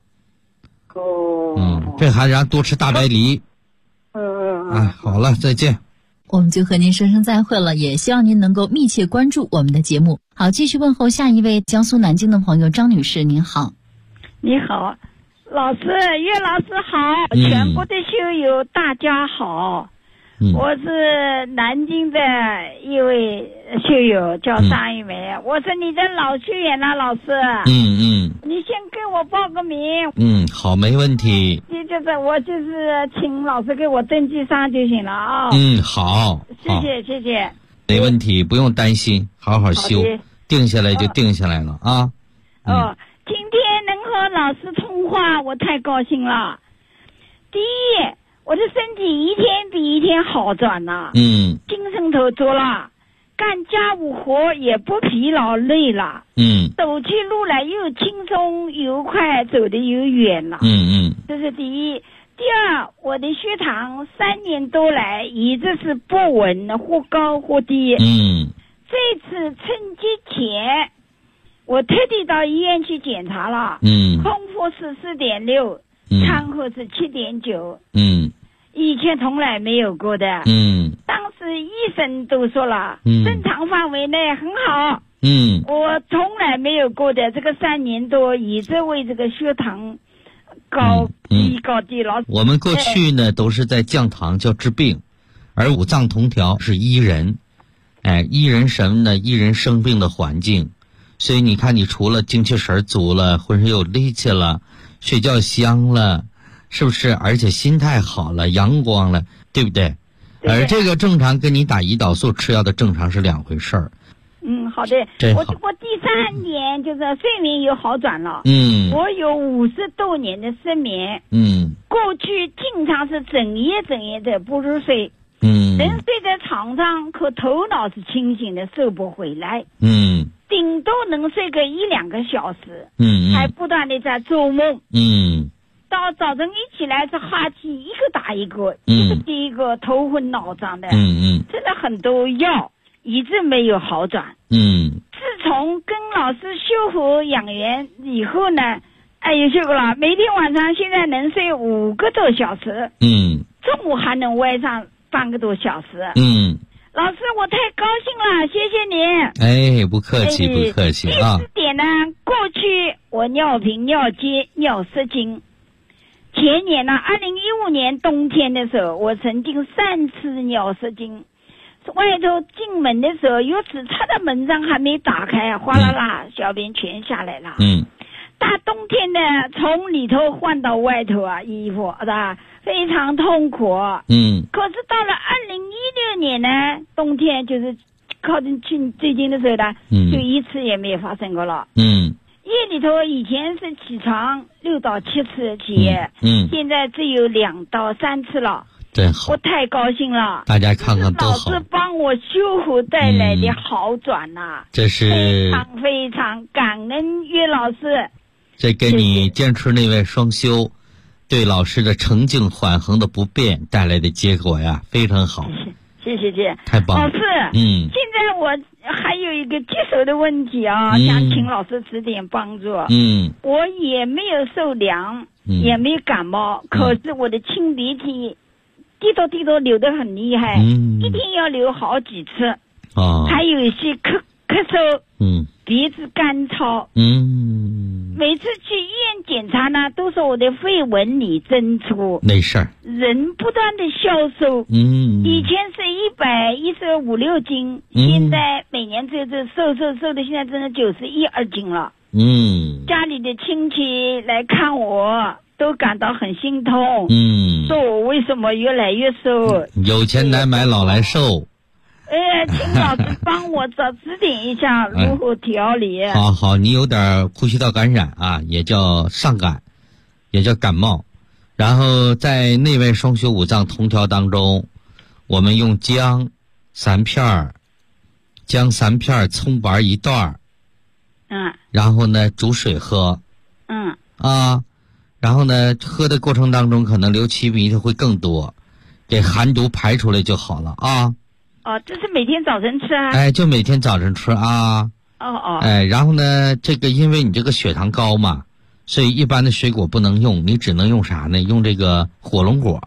这孩子让多吃大白梨。好了，再见。 我们就和您说声再会了，也希望您能够密切关注我们的节目。好，继续问候下一位江苏南京的朋友张女士，您好。 你好，老师，岳老师好，全国的修友大家好。我是南京的一位修友，叫张玉梅。我是你的老学员了，老师。你先给我报个名。 好，没问题。 我就是请老师给我登记上就行了啊。 好。 谢谢。 没问题，不用担心，好好修，定下来就定下来了啊。 今天能和老师通话，我太高兴了。第一，我的身体一天比一天好转了。精神头足了，干家务活也不疲劳累了。走起路来又轻松又快，走得又远了。这是第一。第二，我的血糖3年多来一直是不稳，或高或低。这次春节前我特地到医院去检查了。空腹是4.6，餐后是7.9。以前从来没有过的。当时医生都说了，正常范围内很好。我从来没有过的，这个3年多一直为这个血糖高低了。 我们过去呢都是在降糖叫治病，而五脏同调是医人。医人什么呢？医人生病的环境。所以你看，你除了精气神足了，浑身有力气了，睡觉香了，是不是？而且心态好了，阳光了，对不对？而这个正常跟你打胰岛素吃药的正常是2回事儿。 好的。我第3点就是睡眠有好转了。我有50多年的失眠。过去经常是整夜的不入睡。人睡在床上，可头脑是清醒的，收不回来。顶多能睡个1-2个小时。还不断的在做梦。 到早晨一起来是哈气一个打一个，一个接一个，头昏脑胀的，吃了很多药，一直没有好转。自从跟老师修和养元以后呢，哎呀，修了，每天晚上现在能睡5个多小时，中午还能歪上半个多小时。老师，我太高兴了，谢谢您。 哎，不客气，不客气啊。 第4点呢，过去我尿频、尿结、尿失禁。前年呢，2015年冬天的时候，我曾经3次尿失禁。外头进门的时候，钥匙插在门上还没打开，哗啦啦，小便全下来了。大冬天的，从里头换到外头啊，衣服是吧？非常痛苦。可是到了2016年呢，冬天就是靠近最近的时候呢，就1次也没有发生过了。夜里头以前是起床6到7次起，现在只有2到3次了。 真好， 我太高兴了。 大家看看多好， 老师帮我修复带来的好转呐， 这是非常非常感恩岳老师。 这给你坚持内外双修，对老师的澄净缓衡的不变带来的结果呀，非常好。 谢谢， 太棒了。 老师，现在我还有一个棘手的问题啊，想请老师指点帮助。我也没有受凉，也没有感冒，可是我的清鼻涕滴答流得很厉害，一天要流好几次。还有一些咳嗽，鼻子干燥。每次去医院检查呢，都说我的肺纹理增粗， 没事儿， 人不断的消瘦。以前是115、6斤，现在每年这瘦的，现在真的91、2斤了。家里的亲戚来看我，都感到很心痛。说我为什么越来越瘦？ 有钱难买老来瘦。 请老师帮我指点一下如何调理。 好，你有点呼吸道感染啊，也叫上感，也叫感冒。然后在内外双修5脏同调当中，我们用姜3片，葱白1段，然后呢煮水喝，然后呢喝的过程当中可能流气鼻涕会更多，给寒毒排出来就好了啊。 这是每天早晨吃啊？ 就每天早晨吃啊。然后呢，这个因为你这个血糖高嘛，所以一般的水果不能用，你只能用啥呢？用这个火龙果。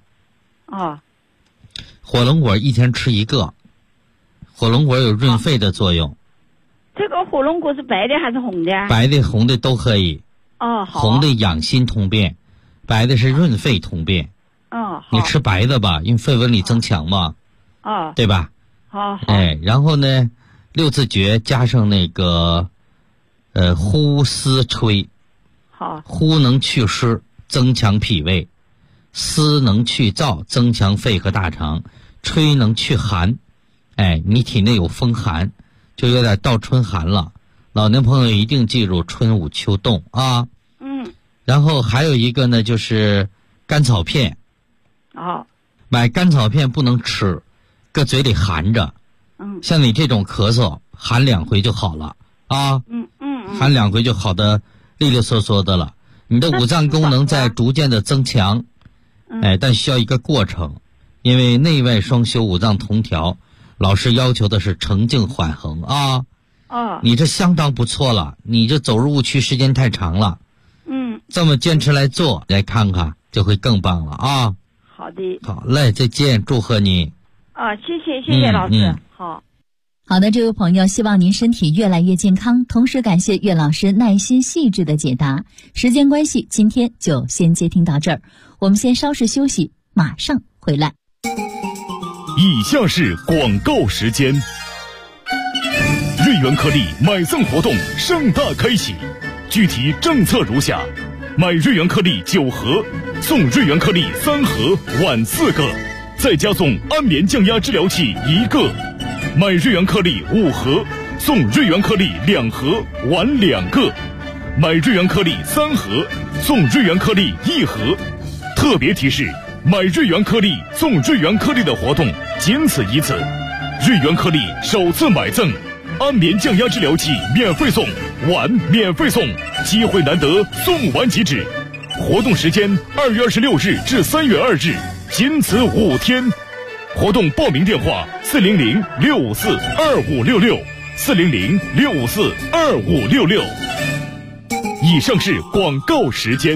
火龙果一天吃1个，火龙果有润肺的作用。 这个火龙果是白的还是红的？ 白的、红的都可以。 好。 红的养心通便，白的是润肺通便。 好。 你吃白的吧，因为肺纹理增强嘛。对吧？ 好。 然后呢，6字诀加上那个呼丝吹。呼能祛湿，增强脾胃；丝能去燥，增强肺和大肠；吹能去寒。你体内有风寒，就有点到春寒了。老年朋友一定记住春捂秋冻啊。然后还有一个呢，就是甘草片。买甘草片不能吃，搁嘴里含着。像你这种咳嗽，含2回就好了啊。含2回就好的利利索索的了。你的5脏功能在逐渐的增强，但需要一个过程，因为内外双修5脏同调，老师要求的是澄净缓衡啊。你这相当不错了，你这走入误区时间太长了。这么坚持来做，来看看就会更棒了啊。 好的。 好嘞，再见，祝贺你。 谢谢老师。 好的，这位朋友，希望您身体越来越健康，同时感谢岳老师耐心细致的解答。时间关系，今天就先接听到这儿，我们先稍事休息，马上回来。 以下是广告时间。瑞元颗粒买赠活动盛大开启，具体政策如下：买瑞元颗粒9盒，送瑞元颗粒3盒，晚4个，再加送安眠降压治疗器1个；买瑞元颗粒5盒，送瑞元颗粒2盒，晚2个；买瑞元颗粒3盒，送瑞元颗粒1盒。特别提示：买瑞元颗粒送瑞元颗粒的活动仅此一次，瑞元颗粒首次买赠，安眠降压治疗器免费送，碗免费送，机会难得，送完即止。 活动时间2月26日至3月2日，仅此5天。活动报名电话400-654-2566，400-654-2566。以上是广告时间。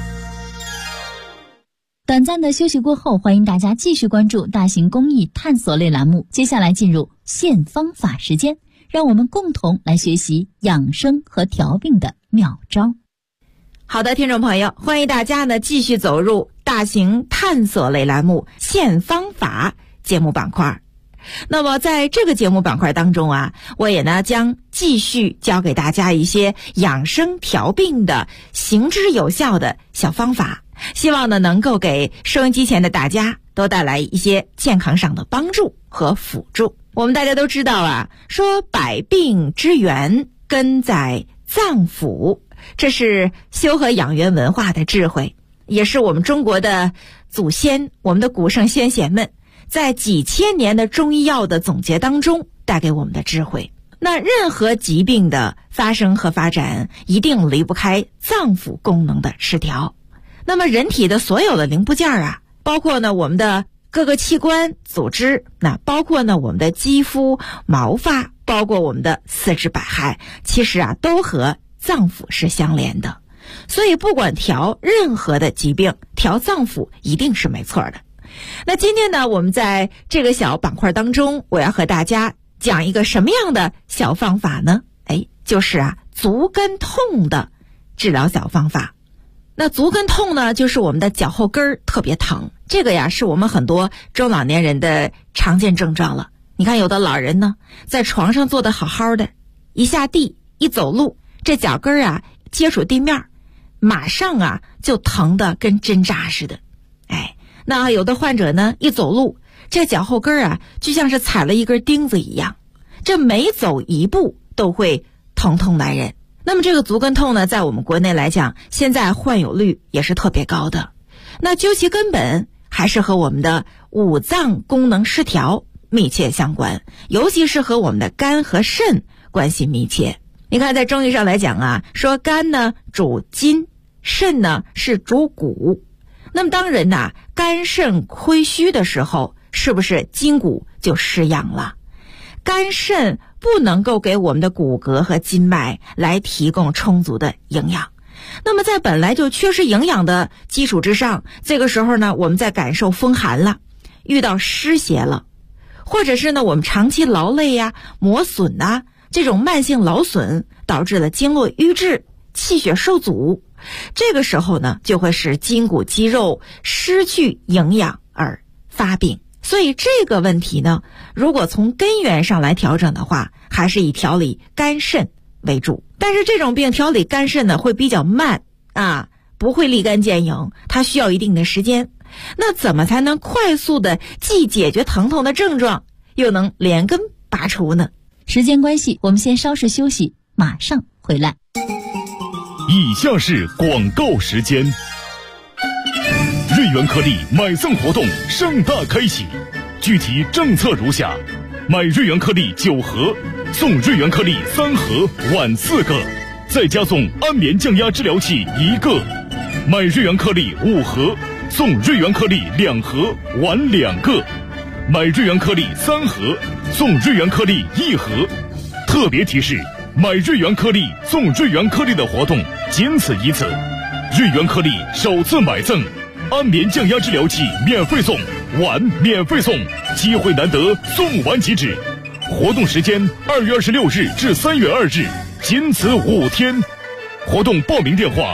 短暂的休息过后，欢迎大家继续关注大型公益探索类栏目。接下来进入现方法时间，让我们共同来学习养生和调病的妙招。 好的，听众朋友，欢迎大家呢继续走入大型探索类栏目现方法节目板块。那么在这个节目板块当中啊，我也呢将继续教给大家一些养生调病的行之有效的小方法，希望呢能够给收音机前的大家都带来一些健康上的帮助和辅助。我们大家都知道啊，说百病之源根在脏腑，这是修和养元文化的智慧，也是我们中国的祖先，我们的古圣先贤们在几千年的中医药的总结当中带给我们的智慧。那任何疾病的发生和发展一定离不开脏腑功能的失调。那么人体的所有的零部件啊，包括呢我们的各个器官组织，那包括呢我们的肌肤毛发，包括我们的四肢百骸，其实啊都和脏腑是相连的。所以不管调任何的疾病，调脏腑一定是没错的。那今天呢，我们在这个小板块当中，我要和大家讲一个什么样的小方法呢？就是啊足跟痛的治疗小方法。那足跟痛呢，就是我们的脚后跟特别疼，这个呀是我们很多中老年人的常见症状了。你看有的老人呢，在床上坐得好好的，一下地一走路，这脚跟啊接触地面，马上啊就疼得跟针扎似的。那有的患者呢，一走路，这脚后跟啊就像是踩了一根钉子一样，这每走一步都会疼痛难忍。那么这个足跟痛呢，在我们国内来讲，现在患有率也是特别高的。那究其根本，还是和我们的五脏功能失调密切相关，尤其是和我们的肝和肾关系密切。你看在中医上来讲啊，说肝呢主筋，肾呢是主骨。那么当人呐肝肾亏虚的时候，是不是筋骨就失养了？肝肾不能够给我们的骨骼和筋脉来提供充足的营养。那么在本来就缺失营养的基础之上，这个时候呢，我们在感受风寒了，遇到湿邪了，或者是呢我们长期劳累呀、磨损呐，这种慢性劳损导致了经络瘀滞、气血受阻，这个时候呢就会使筋骨肌肉失去营养而发病。所以这个问题呢，如果从根源上来调整的话，还是以调理肝肾为主。但是这种病调理肝肾呢会比较慢啊，不会立竿见影，它需要一定的时间。那怎么才能快速的既解决疼痛的症状，又能连根拔除呢？ 时间关系，我们先稍事休息，马上回来。 以下是广告时间。瑞元颗粒买赠活动盛大开启，具体政策如下：买瑞元颗粒9盒，送瑞元颗粒3盒，晚4个，再加送安眠降压治疗器1个；买瑞元颗粒5盒，送瑞元颗粒2盒，晚2个；买瑞元颗粒3盒，送瑞元颗粒1盒。特别提示：买瑞元颗粒送瑞元颗粒的活动仅此一次，瑞元颗粒首次买赠，安眠降压治疗器免费送，碗免费送，机会难得，送完即止。活动时间2月26日至3月2日，仅此5天。活动报名电话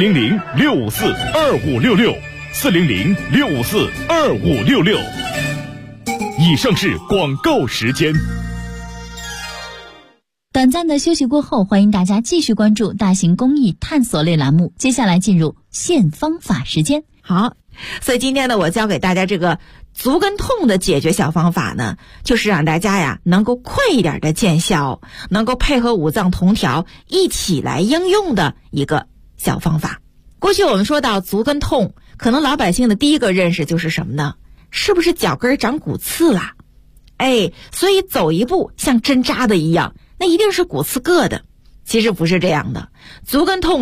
400-654-2566，400-654-2566。以上是广告时间。 短暂的休息过后，欢迎大家继续关注大型公益探索类栏目。接下来进入现方法时间。 好，所以今天呢，我教给大家这个足跟痛的解决小方法呢，就是让大家呀能够快一点的见效，能够配合五脏同调一起来应用的一个小方法。过去我们说到足跟痛，可能老百姓的第一个认识就是什么呢？是不是脚跟长骨刺啦？所以走一步像针扎的一样，那一定是骨刺硌的。其实不是这样的，足跟痛啊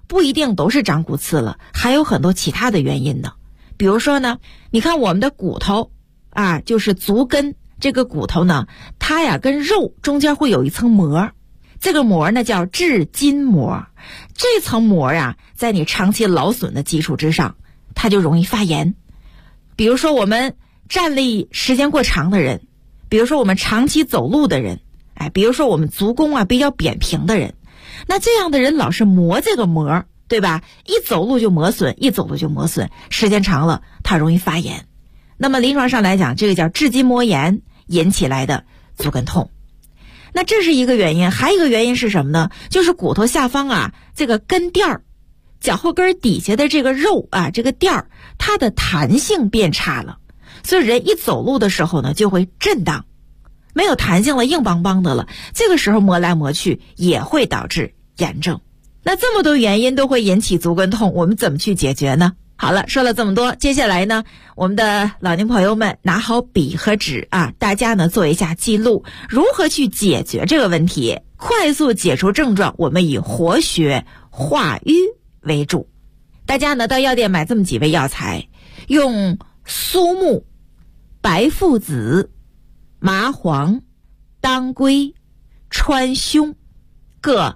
不一定都是长骨刺了，还有很多其他的原因呢。比如说呢，你看我们的骨头啊，就是足跟这个骨头呢，它呀跟肉中间会有一层膜，这个膜呢叫至筋膜。这层膜啊，在你长期劳损的基础之上，它就容易发炎。比如说我们站立时间过长的人，比如说我们长期走路的人，比如说我们足弓啊比较扁平的人，那这样的人老是磨这个膜，对吧？一走路就磨损，时间长了它容易发炎。那么临床上来讲，这个叫至筋膜炎引起来的足跟痛。那这是一个原因，还有一个原因是什么呢？就是骨头下方啊，这个跟垫儿，脚后跟底下的这个肉啊，这个垫儿，它的弹性变差了，所以人一走路的时候呢，就会震荡，没有弹性了，硬邦邦的了。这个时候磨来磨去，也会导致炎症。那这么多原因都会引起足跟痛，我们怎么去解决呢？好了，说了这么多，接下来呢，我们的老年朋友们拿好笔和纸啊，大家呢做一下记录，如何去解决这个问题，快速解除症状，我们以活血化瘀为主。大家呢到药店买这么几味药材，用苏木、白附子、麻黄、当归、川芎各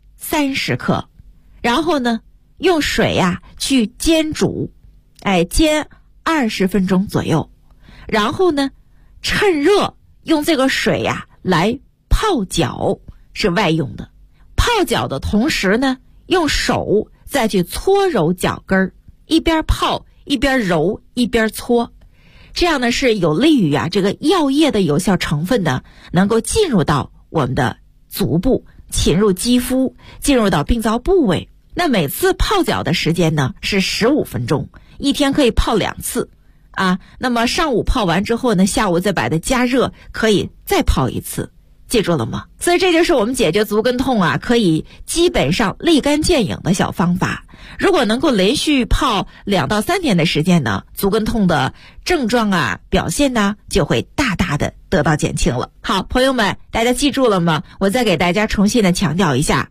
30克，然后呢用水呀去煎煮，煎20分钟左右，然后呢趁热用这个水呀来泡脚，是外用的。泡脚的同时呢，用手再去搓揉脚跟儿，一边泡一边揉一边搓，这样呢是有利于这个药液的有效成分呢能够进入到我们的足部，侵入肌肤，进入到病灶部位。那每次泡脚的时间呢是15分钟，一天可以泡2次啊。那么上午泡完之后呢，下午再把它加热，可以再泡1次，记住了吗？所以这就是我们解决足跟痛啊，可以基本上立竿见影的小方法。如果能够连续泡2到3天的时间呢，足跟痛的症状啊表现呢就会大大的得到减轻了。好，朋友们，大家记住了吗？我再给大家重新的强调一下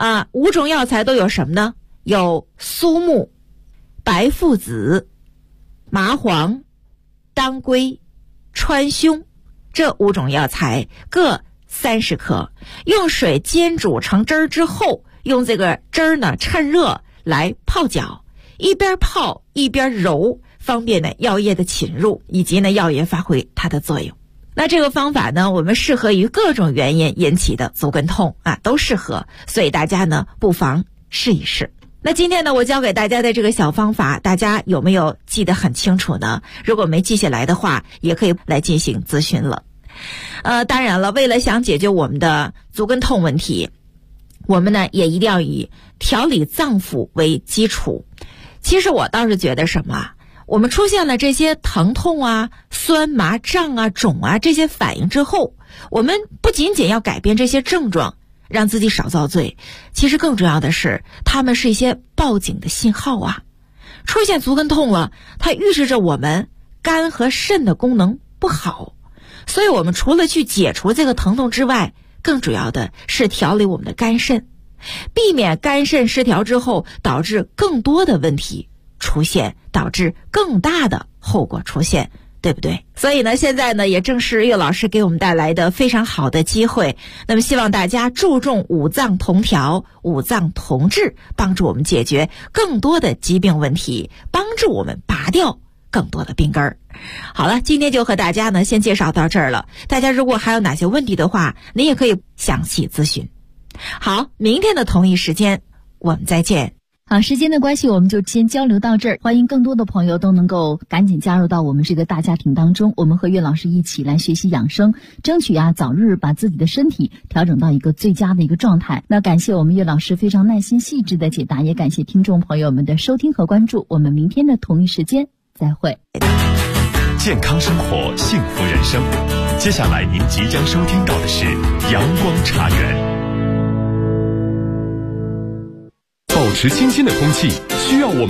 5种药材都有什么呢？有苏木、白附子、麻黄、当归、川芎，这5种药材各30克，用水煎煮成汁儿之后，用这个汁儿呢趁热来泡脚，一边泡一边揉，方便呢药液的侵入，以及呢药液发挥它的作用。那这个方法呢，我们适合于各种原因引起的足跟痛都适合，所以大家呢不妨试一试。那今天呢，我教给大家的这个小方法，大家有没有记得很清楚呢？如果没记下来的话，也可以来进行咨询了。当然了，为了想解决我们的足跟痛问题，我们呢也一定要以调理脏腑为基础。其实我倒是觉得什么，我们出现了这些疼痛啊、酸麻胀啊、肿啊这些反应之后，我们不仅仅要改变这些症状，让自己少遭罪，其实更重要的是，它们是一些报警的信号啊。出现足跟痛了，它预示着我们肝和肾的功能不好，所以我们除了去解除这个疼痛之外，更主要的是调理我们的肝肾，避免肝肾失调之后导致更多的问题出现，导致更大的后果出现，对不对？所以呢，现在呢也正是岳老师给我们带来的非常好的机会，那么希望大家注重五脏同调、五脏同治，帮助我们解决更多的疾病问题，帮助我们拔掉更多的病根儿。好了，今天就和大家呢先介绍到这儿了，大家如果还有哪些问题的话，您也可以详细咨询。好，明天的同一时间我们再见。 好，时间的关系，我们就先交流到这儿。欢迎更多的朋友都能够赶紧加入到我们这个大家庭当中，我们和岳老师一起来学习养生，争取早日把自己的身体调整到一个最佳的一个状态。那感谢我们岳老师非常耐心细致的解答，也感谢听众朋友们的收听和关注。我们明天的同一时间再会。 健康生活，幸福人生。接下来您即将收听到的是阳光茶园。保持清新的空气，需要我们